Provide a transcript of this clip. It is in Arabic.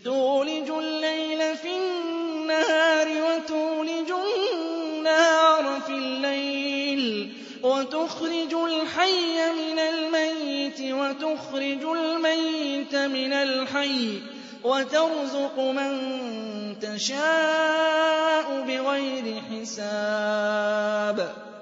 تُولِجُ اللَّيْلَ فِي النَّهَارِ وَتُولِجُ النَّهَارَ فِي اللَّيْلِ وَتُخْرِجُ الْحَيَّ مِنَ الْمَيِّتِ وَتُخْرِجُ الْمَيِّتَ مِنَ الْحَيِّ وَتَرْزُقُ مَن تَشَاءُ بِغَيْرِ حِسَابٍ